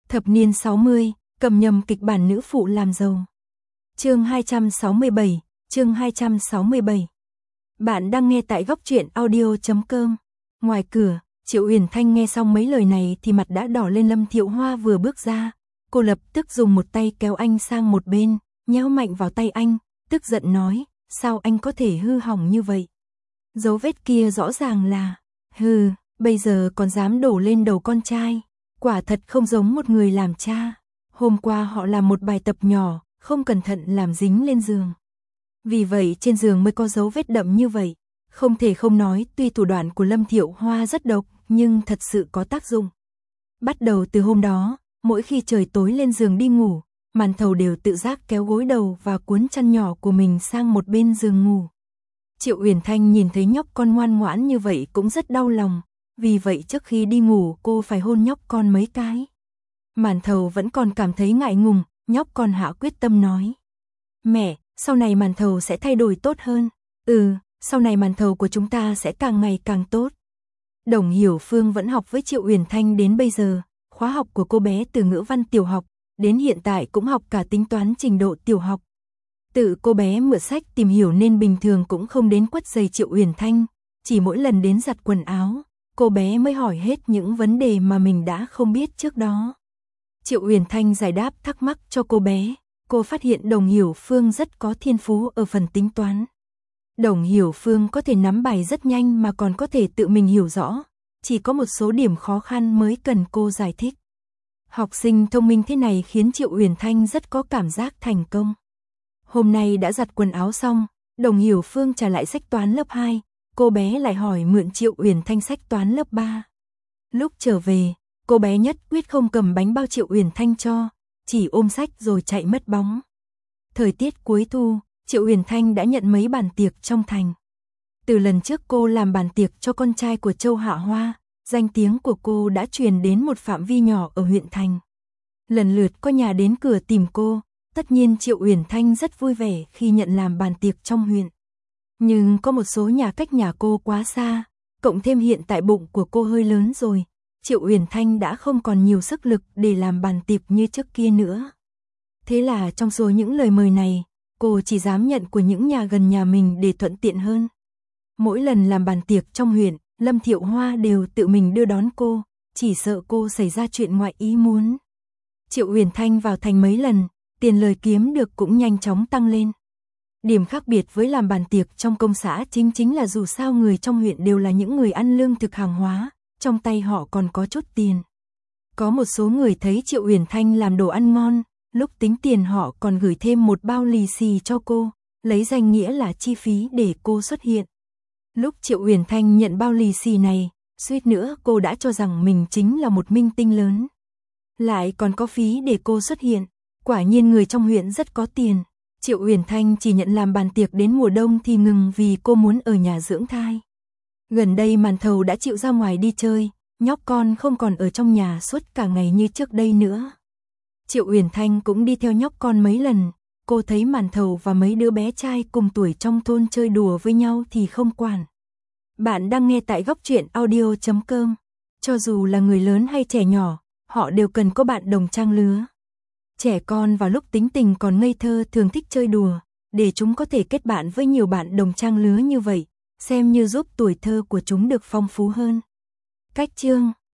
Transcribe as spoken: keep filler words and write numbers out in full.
Thập niên sáu mươi, cầm nhầm kịch bản nữ phụ làm giàu. Chương hai trăm sáu mươi bảy, chương hai trăm sáu mươi bảy. Bạn đang nghe tại góc truyện audio chấm com. Ngoài cửa, Triệu Uyển Thanh nghe xong mấy lời này thì mặt đã đỏ lên. Lâm Thiệu Hoa vừa bước ra, cô lập tức dùng một tay kéo anh sang một bên, nhéo mạnh vào tay anh, tức giận nói, sao anh có thể hư hỏng như vậy? Dấu vết kia rõ ràng là, hừ, bây giờ còn dám đổ lên đầu con trai, quả thật không giống một người làm cha. Hôm qua họ làm một bài tập nhỏ, không cẩn thận làm dính lên giường. Vì vậy trên giường mới có dấu vết đậm như vậy. Không thể không nói, tuy thủ đoạn của Lâm Thiệu Hoa rất độc, nhưng thật sự có tác dụng. Bắt đầu từ hôm đó, mỗi khi trời tối lên giường đi ngủ, Màn Thầu đều tự giác kéo gối đầu và cuốn chăn nhỏ của mình sang một bên giường ngủ. Triệu Uyển Thanh nhìn thấy nhóc con ngoan ngoãn như vậy cũng rất đau lòng, vì vậy trước khi đi ngủ cô phải hôn nhóc con mấy cái. Màn Thầu vẫn còn cảm thấy ngại ngùng, nhóc con hạ quyết tâm nói. Mẹ, sau này Màn Thầu sẽ thay đổi tốt hơn. Ừ, sau này Màn Thầu của chúng ta sẽ càng ngày càng tốt. Đồng Hiểu Phương vẫn học với Triệu Uyển Thanh đến bây giờ, khóa học của cô bé từ ngữ văn tiểu học, đến hiện tại cũng học cả tính toán trình độ tiểu học. Tự cô bé mượn sách tìm hiểu nên bình thường cũng không đến quất giày Triệu Uyển Thanh, chỉ mỗi lần đến giặt quần áo, cô bé mới hỏi hết những vấn đề mà mình đã không biết trước đó. Triệu Uyển Thanh giải đáp thắc mắc cho cô bé, cô phát hiện Đồng Hiểu Phương rất có thiên phú ở phần tính toán. Đồng Hiểu Phương có thể nắm bài rất nhanh mà còn có thể tự mình hiểu rõ, chỉ có một số điểm khó khăn mới cần cô giải thích. Học sinh thông minh thế này khiến Triệu Uyển Thanh rất có cảm giác thành công. Hôm nay đã giặt quần áo xong, Đồng Hiểu Phương trả lại sách toán lớp hai, cô bé lại hỏi mượn Triệu Uyển Thanh sách toán lớp ba. Lúc trở về, cô bé nhất quyết không cầm bánh bao Triệu Uyển Thanh cho, chỉ ôm sách rồi chạy mất bóng. Thời tiết cuối thu, Triệu Uyển Thanh đã nhận mấy bàn tiệc trong thành. Từ lần trước cô làm bàn tiệc cho con trai của Châu Hạ Hoa, danh tiếng của cô đã truyền đến một phạm vi nhỏ ở huyện thành. Lần lượt có nhà đến cửa tìm cô, tất nhiên Triệu Uyển Thanh rất vui vẻ khi nhận làm bàn tiệc trong huyện. Nhưng có một số nhà cách nhà cô quá xa, cộng thêm hiện tại bụng của cô hơi lớn rồi, Triệu Uyển Thanh đã không còn nhiều sức lực để làm bàn tiệc như trước kia nữa. Thế là trong số những lời mời này, cô chỉ dám nhận của những nhà gần nhà mình để thuận tiện hơn. Mỗi lần làm bàn tiệc trong huyện, Lâm Thiệu Hoa đều tự mình đưa đón cô, chỉ sợ cô xảy ra chuyện ngoại ý muốn. Triệu Uyển Thanh vào thành mấy lần, tiền lời kiếm được cũng nhanh chóng tăng lên. Điểm khác biệt với làm bàn tiệc trong công xã chính chính là dù sao người trong huyện đều là những người ăn lương thực hàng hóa, trong tay họ còn có chút tiền. Có một số người thấy Triệu Uyển Thanh làm đồ ăn ngon, lúc tính tiền họ còn gửi thêm một bao lì xì cho cô, lấy danh nghĩa là chi phí để cô xuất hiện. Lúc Triệu Uyển Thanh nhận bao lì xì này, suýt nữa cô đã cho rằng mình chính là một minh tinh lớn. Lại còn có phí để cô xuất hiện, quả nhiên người trong huyện rất có tiền. Triệu Uyển Thanh chỉ nhận làm bàn tiệc đến mùa đông thì ngừng vì cô muốn ở nhà dưỡng thai. Gần đây Màn Thầu đã chịu ra ngoài đi chơi, nhóc con không còn ở trong nhà suốt cả ngày như trước đây nữa. Triệu Uyển Thanh cũng đi theo nhóc con mấy lần, cô thấy Màn Thầu và mấy đứa bé trai cùng tuổi trong thôn chơi đùa với nhau thì không quản. Bạn đang nghe tại góc truyện audio chấm com. Cho dù là người lớn hay trẻ nhỏ, họ đều cần có bạn đồng trang lứa. Trẻ con vào lúc tính tình còn ngây thơ thường thích chơi đùa, để chúng có thể kết bạn với nhiều bạn đồng trang lứa như vậy, xem như giúp tuổi thơ của chúng được phong phú hơn. Cách chương